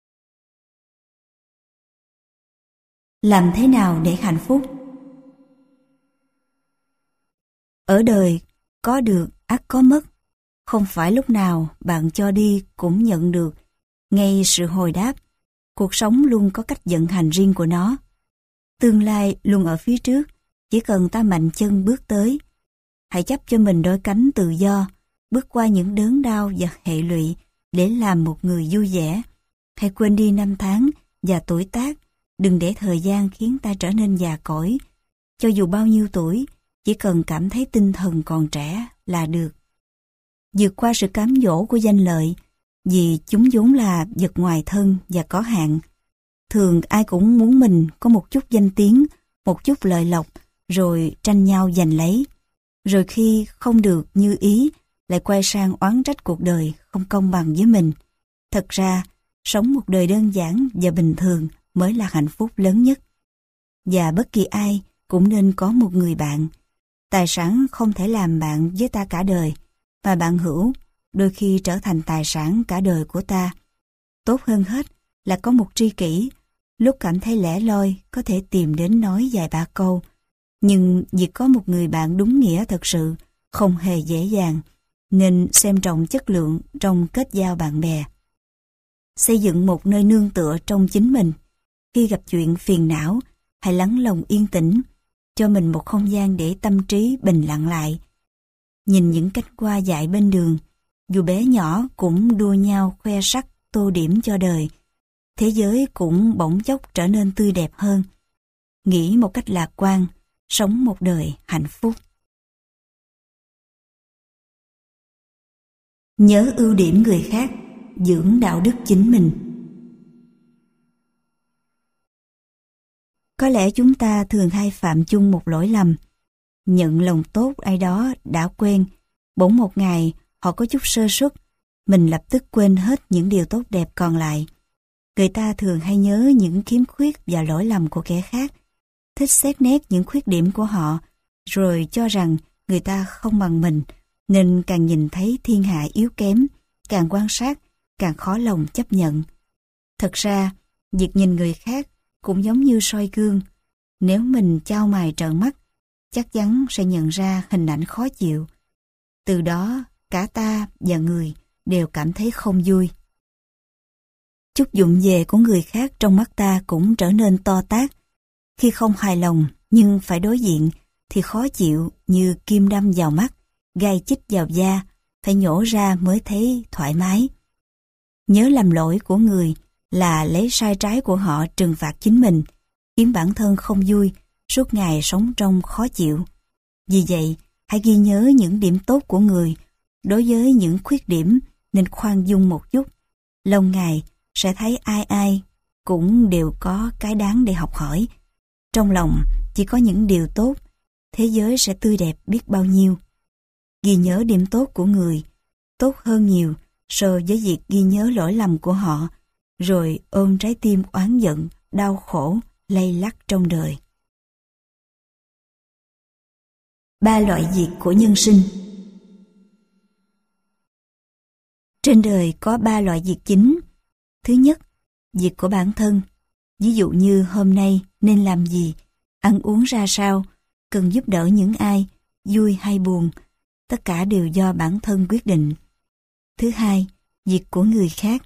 Làm thế nào để hạnh phúc? Ở đời, có được ắt có mất. Không phải lúc nào bạn cho đi cũng nhận được ngay sự hồi đáp. Cuộc sống luôn có cách vận hành riêng của nó. Tương lai luôn ở phía trước, chỉ cần ta mạnh chân bước tới. Hãy chấp cho mình đôi cánh tự do, bước qua những đớn đau và hệ lụy để làm một người vui vẻ. Hãy quên đi năm tháng và tuổi tác, Đừng để thời gian khiến ta trở nên già cỗi. Cho dù bao nhiêu tuổi, chỉ cần cảm thấy tinh thần còn trẻ là được. Vượt qua sự cám dỗ của danh lợi, vì chúng vốn là vật ngoài thân và có hạn. Thường ai cũng muốn mình có một chút danh tiếng, một chút lợi lộc, rồi tranh nhau giành lấy. Rồi khi không được như ý, lại quay sang oán trách cuộc đời không công bằng với mình. Thật ra, sống một đời đơn giản và bình thường mới là hạnh phúc lớn nhất. Và bất kỳ ai cũng nên có một người bạn. Tài sản không thể làm bạn với ta cả đời, mà bạn hữu đôi khi trở thành tài sản cả đời của ta. Tốt hơn hết là có một tri kỷ, lúc cảm thấy lẻ loi có thể tìm đến nói vài ba câu. Nhưng việc có một người bạn đúng nghĩa thật sự không hề dễ dàng, nên xem trọng chất lượng trong kết giao bạn bè. Xây dựng một nơi nương tựa trong chính mình. Khi gặp chuyện phiền não, hãy lắng lòng yên tĩnh, cho mình một không gian để tâm trí bình lặng lại. Nhìn những cánh hoa dại bên đường, dù bé nhỏ cũng đua nhau khoe sắc tô điểm cho đời. Thế giới cũng bỗng chốc trở nên tươi đẹp hơn. Nghĩ một cách lạc quan, sống một đời hạnh phúc. Nhớ ưu điểm người khác, dưỡng đạo đức chính mình. Có lẽ chúng ta thường hay phạm chung một lỗi lầm. Nhận lòng tốt ai đó đã quen, bỗng một ngày họ có chút sơ suất, mình lập tức quên hết những điều tốt đẹp còn lại. Người ta thường hay nhớ những khiếm khuyết và lỗi lầm của kẻ khác, thích xét nét những khuyết điểm của họ, rồi cho rằng người ta không bằng mình, nên càng nhìn thấy thiên hạ yếu kém, càng quan sát, càng khó lòng chấp nhận. Thật ra, việc nhìn người khác cũng giống như soi gương. Nếu mình chau mày trợn mắt, chắc chắn sẽ nhận ra hình ảnh khó chịu. Từ đó, cả ta và người đều cảm thấy không vui. Chút dụng về của người khác trong mắt ta cũng trở nên to tát. Khi không hài lòng nhưng phải đối diện thì khó chịu như kim đâm vào mắt, gai chích vào da, phải nhổ ra mới thấy thoải mái. Nhớ lầm lỗi của người là lấy sai trái của họ trừng phạt chính mình, khiến bản thân không vui, suốt ngày sống trong khó chịu. Vì vậy, hãy ghi nhớ những điểm tốt của người, đối với những khuyết điểm nên khoan dung một chút. Lâu ngày sẽ thấy ai ai cũng đều có cái đáng để học hỏi. Trong lòng chỉ có những điều tốt, thế giới sẽ tươi đẹp biết bao nhiêu. Ghi nhớ điểm tốt của người tốt hơn nhiều so với việc ghi nhớ lỗi lầm của họ, rồi ôm trái tim oán giận, đau khổ, lay lắt trong đời. 3 loại việc của nhân sinh. Trên đời có 3 loại việc chính. Thứ nhất, việc của bản thân. Ví dụ như hôm nay nên làm gì, ăn uống ra sao, cần giúp đỡ những ai, vui hay buồn. Tất cả đều do bản thân quyết định. Thứ hai, việc của người khác.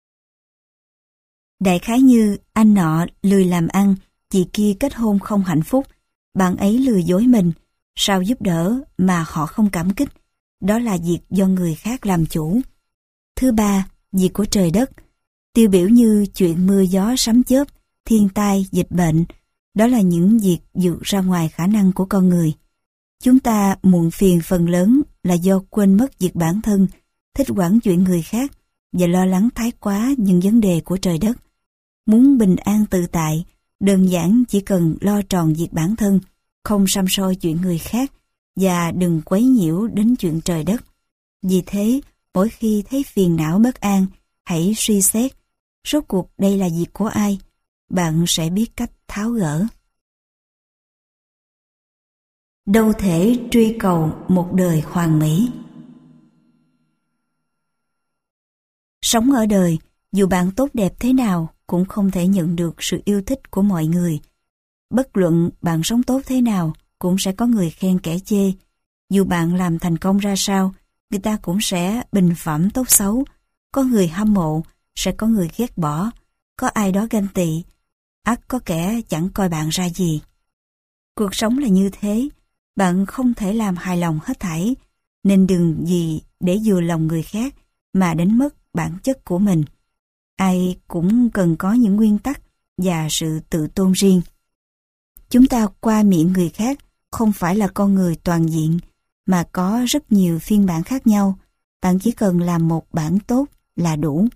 Đại khái như anh nọ lười làm ăn, chị kia kết hôn không hạnh phúc, bạn ấy lừa dối mình, sao giúp đỡ mà họ không cảm kích. Đó là việc do người khác làm chủ. Thứ ba, việc của trời đất. Tiêu biểu như chuyện mưa gió sấm chớp, thiên tai, dịch bệnh. Đó là những việc vượt ra ngoài khả năng của con người. Chúng ta muộn phiền phần lớn là do quên mất việc bản thân, thích quản chuyện người khác và lo lắng thái quá những vấn đề của trời đất. Muốn bình an tự tại, đơn giản chỉ cần lo tròn việc bản thân, không săm soi chuyện người khác và đừng quấy nhiễu đến chuyện trời đất. Vì thế, mỗi khi thấy phiền não bất an, hãy suy xét, rốt cuộc đây là việc của ai? Bạn sẽ biết cách tháo gỡ. Đâu thể truy cầu một đời hoàn mỹ. Sống ở đời, dù bạn tốt đẹp thế nào cũng không thể nhận được sự yêu thích của mọi người. Bất luận bạn sống tốt thế nào cũng sẽ có người khen kẻ chê. Dù bạn làm thành công ra sao, người ta cũng sẽ bình phẩm tốt xấu. Có người hâm mộ, sẽ có người ghét bỏ. Có ai đó ganh tị, ắt có kẻ chẳng coi bạn ra gì. Cuộc sống là như thế, bạn không thể làm hài lòng hết thảy, nên đừng vì để vừa lòng người khác mà đánh mất bản chất của mình. Ai cũng cần có những nguyên tắc và sự tự tôn riêng. Chúng ta qua miệng người khác không phải là con người toàn diện, mà có rất nhiều phiên bản khác nhau. Bạn chỉ cần làm một bản tốt là đủ.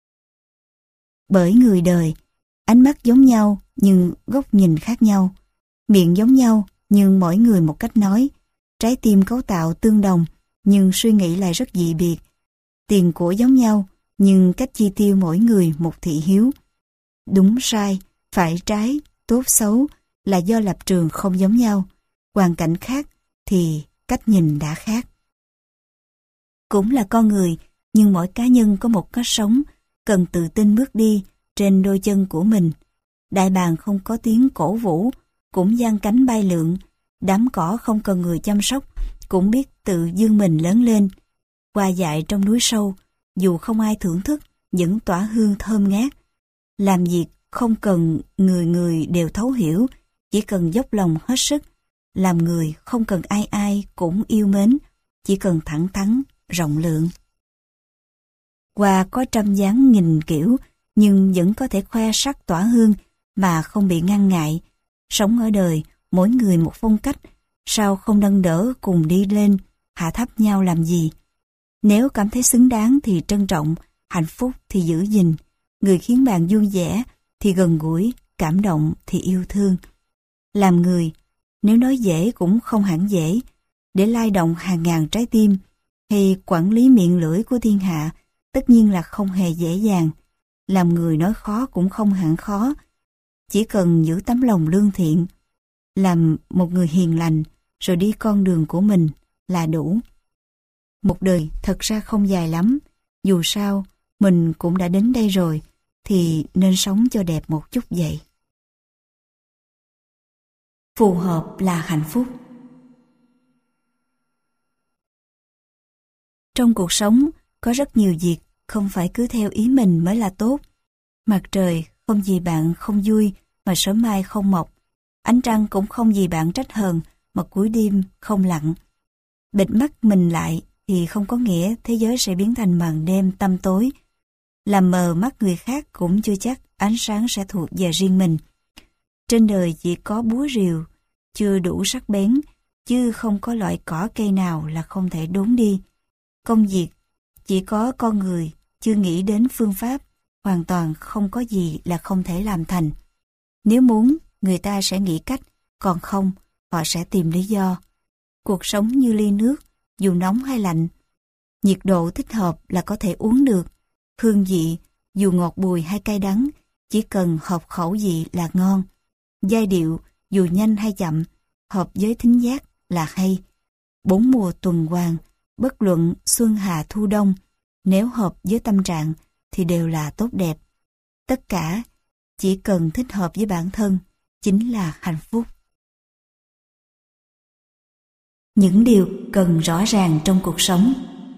Bởi người đời, ánh mắt giống nhau nhưng góc nhìn khác nhau, miệng giống nhau nhưng mỗi người một cách nói, trái tim cấu tạo tương đồng nhưng suy nghĩ lại rất dị biệt, tiền của giống nhau nhưng cách chi tiêu mỗi người một thị hiếu. Đúng sai, phải trái, tốt xấu là do lập trường không giống nhau, hoàn cảnh khác thì cách nhìn đã khác. Cũng là con người, nhưng mỗi cá nhân có một cách sống, cần tự tin bước đi trên đôi chân của mình. Đại bàng không có tiếng cổ vũ, cũng giang cánh bay lượn. Đám cỏ không cần người chăm sóc, cũng biết tự dương mình lớn lên. Hoa dại trong núi sâu, dù không ai thưởng thức, vẫn tỏa hương thơm ngát. Làm việc không cần người người đều thấu hiểu, chỉ cần dốc lòng hết sức. Làm người không cần ai ai cũng yêu mến, chỉ cần thẳng thắn, rộng lượng. Hoa có trăm dáng nghìn kiểu, nhưng vẫn có thể khoe sắc tỏa hương mà không bị ngăn ngại. Sống ở đời, mỗi người một phong cách, sao không nâng đỡ cùng đi lên, hạ thấp nhau làm gì? Nếu cảm thấy xứng đáng thì trân trọng, hạnh phúc thì giữ gìn, người khiến bạn vui vẻ thì gần gũi, cảm động thì yêu thương. Làm người, nếu nói dễ cũng không hẳn dễ, để lay động hàng ngàn trái tim hay quản lý miệng lưỡi của thiên hạ, tất nhiên là không hề dễ dàng. Làm người nói khó cũng không hẳn khó, chỉ cần giữ tấm lòng lương thiện, làm một người hiền lành, rồi đi con đường của mình là đủ. Một đời thật ra không dài lắm, dù sao mình cũng đã đến đây rồi, thì nên sống cho đẹp một chút vậy. Phù hợp là hạnh phúc. Trong cuộc sống, có rất nhiều việc không phải cứ theo ý mình mới là tốt. Mặt trời không vì bạn không vui mà sớm mai không mọc. Ánh trăng cũng không vì bạn trách hờn mà cuối đêm không lặn. Bịt mắt mình lại thì không có nghĩa thế giới sẽ biến thành màn đêm tăm tối. Làm mờ mắt người khác cũng chưa chắc ánh sáng sẽ thuộc về riêng mình. Trên đời chỉ có búa rìu chưa đủ sắc bén, chứ không có loại cỏ cây nào là không thể đốn đi. Công việc chỉ có con người chưa nghĩ đến phương pháp, hoàn toàn không có gì là không thể làm thành. Nếu muốn, người ta sẽ nghĩ cách, còn không, họ sẽ tìm lý do. Cuộc sống như ly nước, dù nóng hay lạnh, nhiệt độ thích hợp là có thể uống được. Hương vị, dù ngọt bùi hay cay đắng, chỉ cần hợp khẩu vị là ngon. Giai điệu, dù nhanh hay chậm, hợp với thính giác là hay. 4 mùa tuần hoàn, bất luận xuân hạ thu đông, nếu hợp với tâm trạng thì đều là tốt đẹp. Tất cả chỉ cần thích hợp với bản thân chính là hạnh phúc. Những điều cần rõ ràng trong cuộc sống.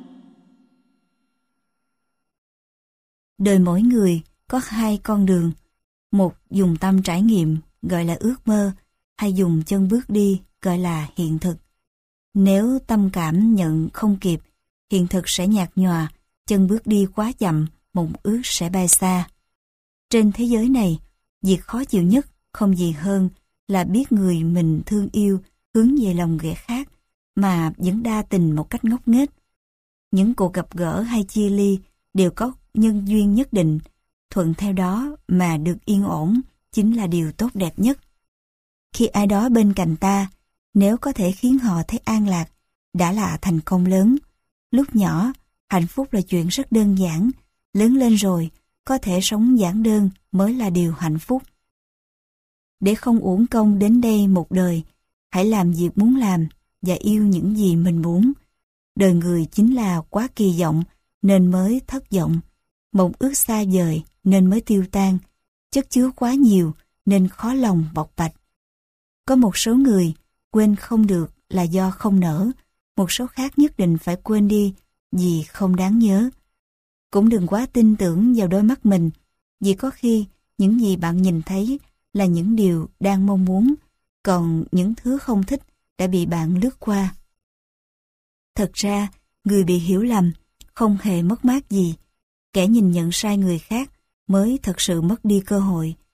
Đời mỗi người có 2 con đường, một dùng tâm trải nghiệm gọi là ước mơ, hay dùng chân bước đi gọi là hiện thực. Nếu tâm cảm nhận không kịp, hiện thực sẽ nhạt nhòa, chân bước đi quá chậm, mộng ước sẽ bay xa. Trên thế giới này, việc khó chịu nhất không gì hơn là biết người mình thương yêu hướng về lòng ghẻ khác mà vẫn đa tình một cách ngốc nghếch. Những cuộc gặp gỡ hay chia ly đều có nhân duyên nhất định, thuận theo đó mà được yên ổn chính là điều tốt đẹp nhất. Khi ai đó bên cạnh ta, nếu có thể khiến họ thấy an lạc, đã là thành công lớn. Lúc nhỏ, hạnh phúc là chuyện rất đơn giản, lớn lên rồi, có thể sống giản đơn mới là điều hạnh phúc. Để không uổng công đến đây một đời, hãy làm việc muốn làm và yêu những gì mình muốn. Đời người chính là quá kỳ vọng nên mới thất vọng, mộng ước xa vời nên mới tiêu tan, chất chứa quá nhiều nên khó lòng bộc bạch. Có một số người quên không được là do không nỡ, một số khác nhất định phải quên đi vì không đáng nhớ. Cũng đừng quá tin tưởng vào đôi mắt mình, vì có khi những gì bạn nhìn thấy là những điều đang mong muốn, còn những thứ không thích đã bị bạn lướt qua. Thật ra, người bị hiểu lầm không hề mất mát gì, kẻ nhìn nhận sai người khác mới thật sự mất đi cơ hội.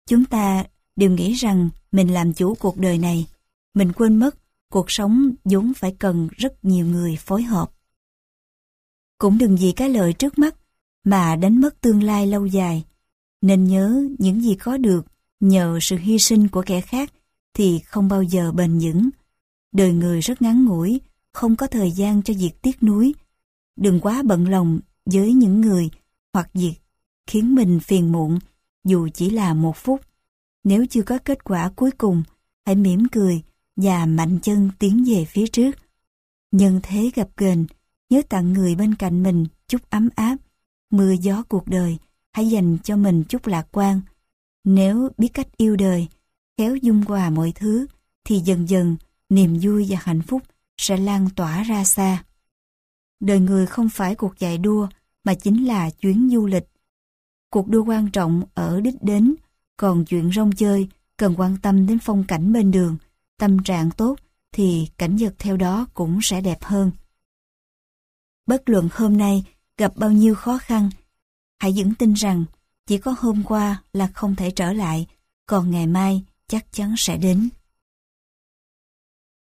Chúng ta đều nghĩ rằng mình làm chủ cuộc đời này. Mình quên mất cuộc sống vốn phải cần rất nhiều người phối hợp. Cũng đừng vì cái lợi trước mắt mà đánh mất tương lai lâu dài. Nên nhớ những gì có được nhờ sự hy sinh của kẻ khác thì không bao giờ bền vững. Đời người rất ngắn ngủi, không có thời gian cho việc tiếc nuối. Đừng quá bận lòng với những người hoặc việc khiến mình phiền muộn, dù chỉ là 1 phút. Nếu chưa có kết quả cuối cùng, hãy mỉm cười và mạnh chân tiến về phía trước. Nhân thế gập ghềnh, nhớ tặng người bên cạnh mình chút ấm áp. Mưa gió cuộc đời, hãy dành cho mình chút lạc quan. Nếu biết cách yêu đời, khéo dung hòa mọi thứ, thì dần dần niềm vui và hạnh phúc sẽ lan tỏa ra xa. Đời người không phải cuộc chạy đua, mà chính là chuyến du lịch. Cuộc đua quan trọng ở đích đến, còn chuyện rong chơi cần quan tâm đến phong cảnh bên đường. Tâm trạng tốt thì cảnh vật theo đó cũng sẽ đẹp hơn. Bất luận hôm nay gặp bao nhiêu khó khăn, hãy vững tin rằng chỉ có hôm qua là không thể trở lại, còn ngày mai chắc chắn sẽ đến.